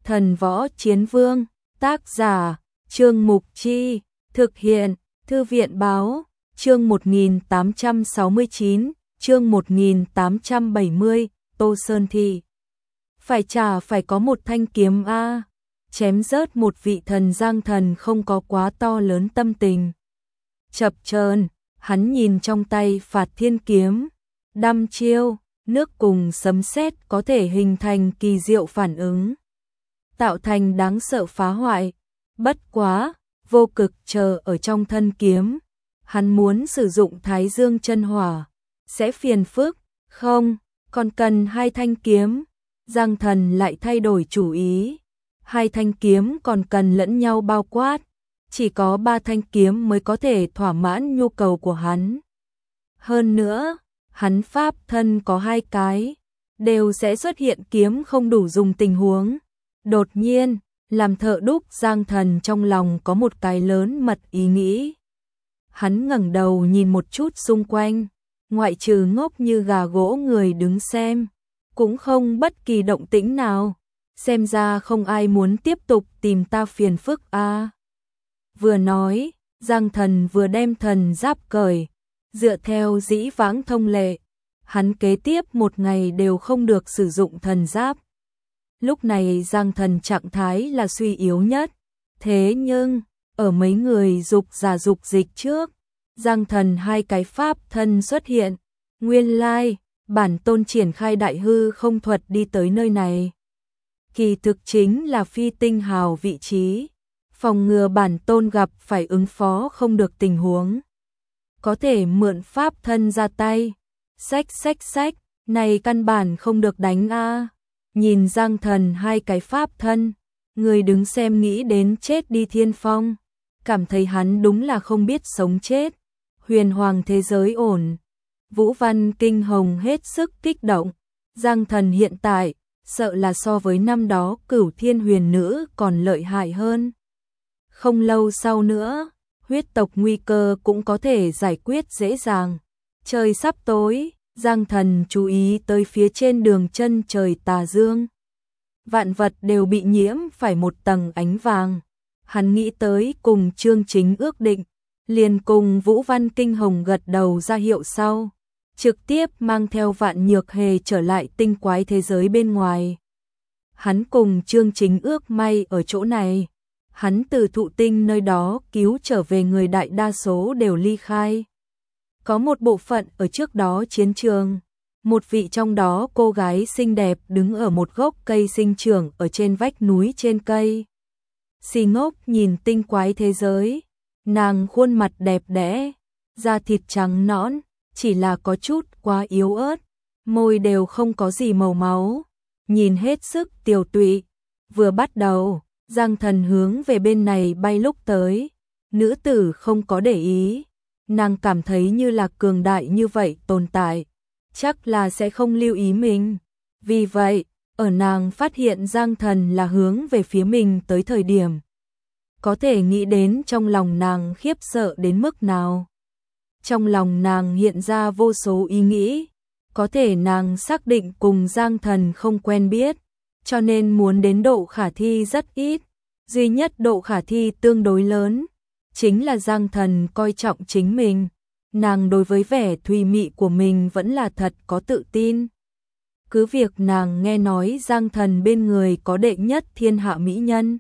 Thần Võ Chiến Vương, tác giả, Trương Mục Chi, thực hiện, Thư viện Báo, chương 1869, chương 1870, Tô Sơn Thị. Phải có một thanh kiếm a, chém rớt một vị thần Giang Thần không có quá to lớn tâm tình. Chập chờn, hắn nhìn trong tay Phạt Thiên kiếm, đăm chiêu, nước cùng sấm sét có thể hình thành kỳ diệu phản ứng, tạo thành đáng sợ phá hoại. Bất quá, Vô Cực chờ ở trong thân kiếm, hắn muốn sử dụng Thái Dương chân hỏa, sẽ phiền phức, không, còn cần hai thanh kiếm. Giang Thần lại thay đổi chủ ý, hai thanh kiếm còn cần lẫn nhau bao quát, chỉ có ba thanh kiếm mới có thể thỏa mãn nhu cầu của hắn. Hơn nữa, hắn pháp thân có hai cái, đều sẽ xuất hiện kiếm không đủ dùng tình huống. Đột nhiên, làm thợ đúc Giang Thần trong lòng có một cái lớn mật ý nghĩ. Hắn ngẩng đầu nhìn một chút xung quanh, ngoại trừ ngốc như gà gỗ người đứng xem, cũng không bất kỳ động tĩnh nào. Xem ra không ai muốn tiếp tục tìm ta phiền phức a. Vừa nói, Giang Thần vừa đem thần giáp cởi, dựa theo dĩ vãng thông lệ, hắn kế tiếp một ngày đều không được sử dụng thần giáp. Lúc này Giang Thần trạng thái là suy yếu nhất, thế nhưng, ở mấy người dục giả dục dịch trước, Giang Thần hai cái pháp thân xuất hiện, nguyên lai, bản tôn triển khai đại hư không thuật đi tới nơi này. Kỳ thực chính là phi tinh hào vị trí, phòng ngừa bản tôn gặp phải ứng phó không được tình huống. Có thể mượn pháp thân ra tay, xách, này căn bản không được đánh a. Nhìn Giang Thần hai cái pháp thân, người đứng xem nghĩ đến chết đi Thiên Phong, cảm thấy hắn đúng là không biết sống chết. Huyền hoàng thế giới ổn, Vũ Văn Kinh Hồng hết sức kích động, Giang Thần hiện tại, sợ là so với năm đó Cửu Thiên Huyền Nữ còn lợi hại hơn. Không lâu sau nữa, huyết tộc nguy cơ cũng có thể giải quyết dễ dàng. Trời sắp tối, Giang Thần chú ý tới phía trên đường chân trời tà dương. Vạn vật đều bị nhiễm phải một tầng ánh vàng. Hắn nghĩ tới cùng Chương Chính ước định, liền cùng Vũ Văn Kinh Hồng gật đầu ra hiệu sau, trực tiếp mang theo Vạn Nhược Hề trở lại tinh quái thế giới bên ngoài. Hắn cùng Chương Chính ước may ở chỗ này, hắn từ thụ tinh nơi đó cứu trở về người đại đa số đều ly khai. Có một bộ phận ở trước đó chiến trường, một vị trong đó cô gái xinh đẹp đứng ở một gốc cây sinh trưởng ở trên vách núi trên cây. Si ngốc nhìn tinh quái thế giới, nàng khuôn mặt đẹp đẽ, da thịt trắng nõn, chỉ là có chút quá yếu ớt, môi đều không có gì màu máu, nhìn hết sức tiều tụy. Vừa bắt đầu, Giang Thần hướng về bên này bay lúc tới, nữ tử không có để ý, nàng cảm thấy như là cường đại như vậy tồn tại, chắc là sẽ không lưu ý mình. Vì vậy, ở nàng phát hiện Giang Thần là hướng về phía mình tới thời điểm, có thể nghĩ đến trong lòng nàng khiếp sợ đến mức nào. Trong lòng nàng hiện ra vô số ý nghĩ, có thể nàng xác định cùng Giang Thần không quen biết, cho nên muốn đến độ khả thi rất ít, duy nhất độ khả thi tương đối lớn, chính là Giang Thần coi trọng chính mình, nàng đối với vẻ thùy mị của mình vẫn là thật có tự tin. Cứ việc nàng nghe nói Giang Thần bên người có đệ nhất thiên hạ mỹ nhân,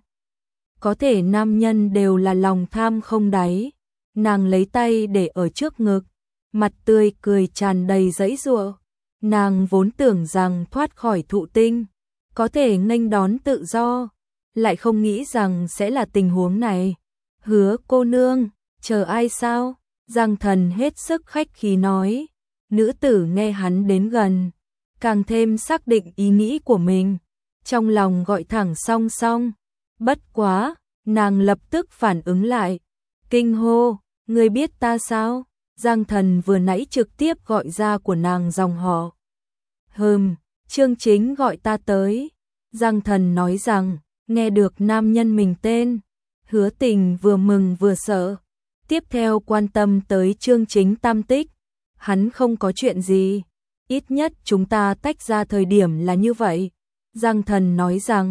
có thể nam nhân đều là lòng tham không đáy, nàng lấy tay để ở trước ngực, mặt tươi cười tràn đầy giãy giụa. Nàng vốn tưởng rằng thoát khỏi thụ tinh, có thể nghênh đón tự do, lại không nghĩ rằng sẽ là tình huống này. Hứa cô nương, chờ ai sao? Giang Thần hết sức khách khí nói. Nữ tử nghe hắn đến gần, càng thêm xác định ý nghĩ của mình, trong lòng gọi thẳng song song. Bất quá, nàng lập tức phản ứng lại, kinh hô, ngươi biết ta sao? Giang Thần vừa nãy trực tiếp gọi ra của nàng dòng họ. Chương Chính gọi ta tới. Giang Thần nói rằng, nghe được nam nhân mình tên, Hứa Tình vừa mừng vừa sợ, tiếp theo quan tâm tới Chương Chính tam tích. Hắn không có chuyện gì, ít nhất chúng ta tách ra thời điểm là như vậy. Giang Thần nói rằng,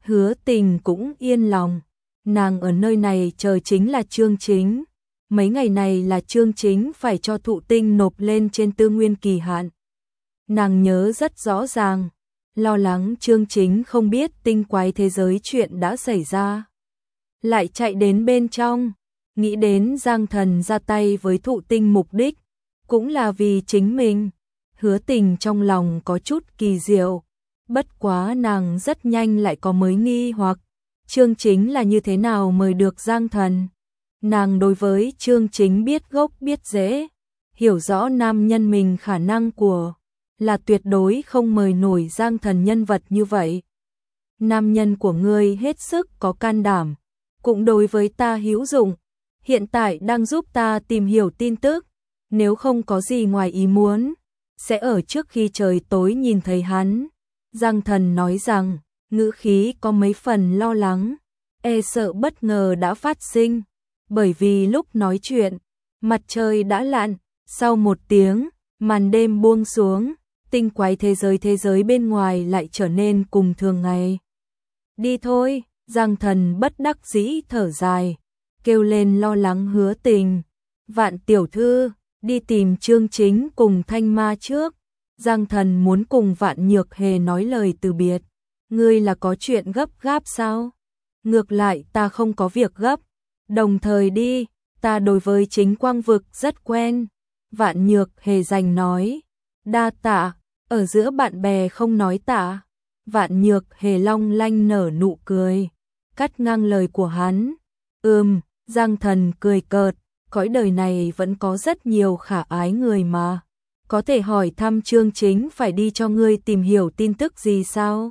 Hứa Tình cũng yên lòng, nàng ở nơi này chờ chính là Chương Chính. Mấy ngày này là Chương Chính phải cho Thụ Tinh nộp lên trên tư nguyên kỳ hạn. Nàng nhớ rất rõ ràng, lo lắng Chương Chính không biết tinh quái thế giới chuyện đã xảy ra. Lại chạy đến bên trong, nghĩ đến Giang Thần ra tay với Thụ Tinh mục đích, cũng là vì chính mình. Hứa Tình trong lòng có chút kỳ diệu, bất quá nàng rất nhanh lại có mới nghi hoặc, Chương Chính là như thế nào mời được Giang Thần. Nàng đối với Chương Chính biết gốc biết rễ, hiểu rõ nam nhân mình khả năng của, là tuyệt đối không mời nổi Giang Thần nhân vật như vậy. Nam nhân của ngươi hết sức có can đảm, cũng đối với ta hữu dụng, hiện tại đang giúp ta tìm hiểu tin tức, nếu không có gì ngoài ý muốn, sẽ ở trước khi trời tối nhìn thấy hắn. Giang Thần nói rằng, ngữ khí có mấy phần lo lắng, e sợ bất ngờ đã phát sinh, bởi vì lúc nói chuyện, mặt trời đã lặn, sau một tiếng, màn đêm buông xuống, tinh quái thế giới bên ngoài lại trở nên cùng thường ngày. Đi thôi, Giang Thần bất đắc dĩ thở dài, kêu lên lo lắng Hứa Tình. Vạn tiểu thư, đi tìm Chương Chính cùng Thanh Ma trước. Giang Thần muốn cùng Vạn Nhược Hề nói lời từ biệt. Ngươi là có chuyện gấp gáp sao? Ngược lại ta không có việc gấp. Đồng thời đi, ta đối với Chính Quang Vực rất quen. Vạn Nhược Hề dành nói. Đa tạ, ở giữa bạn bè không nói tạ. Vạn Nhược Hề long lanh nở nụ cười, cắt ngang lời của hắn. Giang Thần cười cợt, cõi đời này vẫn có rất nhiều khả ái người mà. Có thể hỏi thăm Chương Chính phải đi cho ngươi tìm hiểu tin tức gì sao?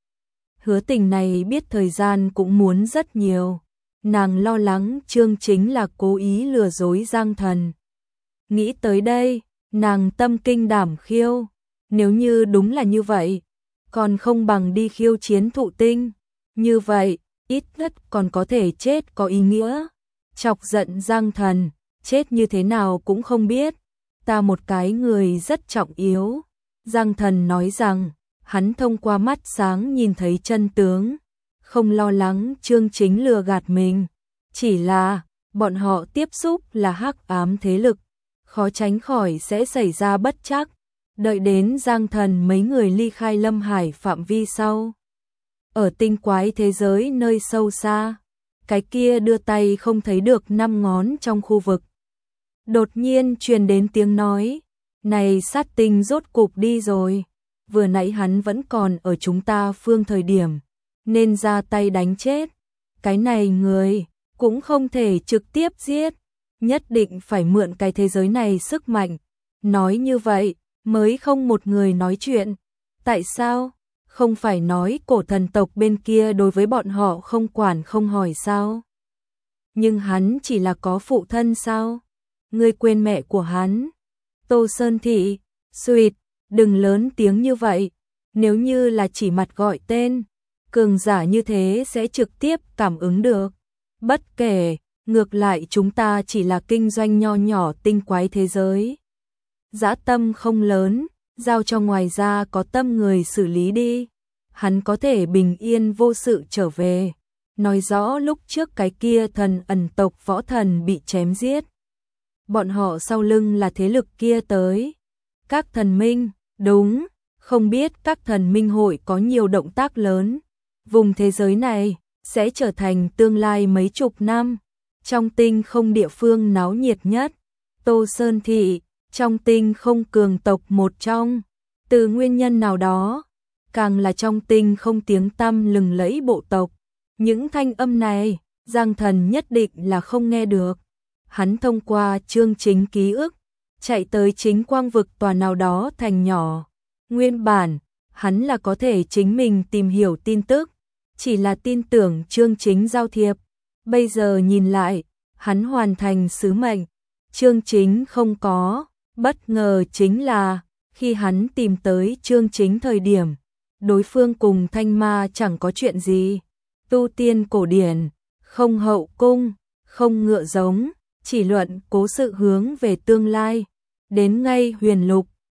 Hứa Tình này biết thời gian cũng muốn rất nhiều. Nàng lo lắng Chương Chính là cố ý lừa dối Giang Thần. Nghĩ tới đây, nàng tâm kinh đảm khiêu. Nếu như đúng là như vậy, còn không bằng đi khiêu chiến Thụ Tinh. Như vậy, ít nhất còn có thể chết có ý nghĩa. Chọc giận Giang Thần, chết như thế nào cũng không biết. Ta một cái người rất trọng yếu. Giang Thần nói rằng, hắn thông qua mắt sáng nhìn thấy chân tướng, không lo lắng Chương Chính lừa gạt mình. Chỉ là, bọn họ tiếp xúc là hắc ám thế lực, khó tránh khỏi sẽ xảy ra bất trắc. Đợi đến Giang Thần mấy người ly khai Lâm Hải phạm vi sau. Ở tinh quái thế giới nơi sâu xa, cái kia đưa tay không thấy được 5 ngón trong khu vực. Đột nhiên truyền đến tiếng nói, này sát tinh rốt cục đi rồi, vừa nãy hắn vẫn còn ở chúng ta phương thời điểm, nên ra tay đánh chết. Cái này người, cũng không thể trực tiếp giết, nhất định phải mượn cái thế giới này sức mạnh. Nói như vậy, mới không một người nói chuyện. Tại sao? Không phải nói cổ thần tộc bên kia đối với bọn họ không quản không hỏi sao? Nhưng hắn chỉ là có phụ thân sao? Ngươi quên mẹ của hắn. Tô Sơn Thị, Suyệt, đừng lớn tiếng như vậy. Nếu như là chỉ mặt gọi tên, cường giả như thế sẽ trực tiếp cảm ứng được. Bất kể, ngược lại chúng ta chỉ là kinh doanh nho nhỏ tinh quái thế giới. Dã tâm không lớn, giao cho ngoài ra có tâm người xử lý đi. Hắn có thể bình yên vô sự trở về. Nói rõ lúc trước cái kia thần ẩn tộc võ thần bị chém giết. Bọn họ sau lưng là thế lực kia tới. Các thần minh, đúng, không biết các thần minh hội có nhiều động tác lớn. Vùng thế giới này sẽ trở thành tương lai mấy chục năm. Trong tinh không địa phương náo nhiệt nhất. Tô Sơn Thị, trong tinh không cường tộc một trong. Từ nguyên nhân nào đó, càng là trong tinh không tiếng tăm lừng lẫy bộ tộc. Những thanh âm này, Giang Thần nhất định là không nghe được. Hắn thông qua Chương Chính ký ức, chạy tới Chính Quang Vực tòa nào đó thành nhỏ. Nguyên bản, hắn là có thể chính mình tìm hiểu tin tức, chỉ là tin tưởng Chương Chính giao thiệp. Bây giờ nhìn lại, hắn hoàn thành sứ mệnh. Chương Chính không có, bất ngờ chính là, khi hắn tìm tới Chương Chính thời điểm, đối phương cùng Thanh Ma chẳng có chuyện gì. Tu tiên cổ điển, không hậu cung, không ngựa giống, chỉ luận cố sự hướng về tương lai. Đến ngay Huyền Lục,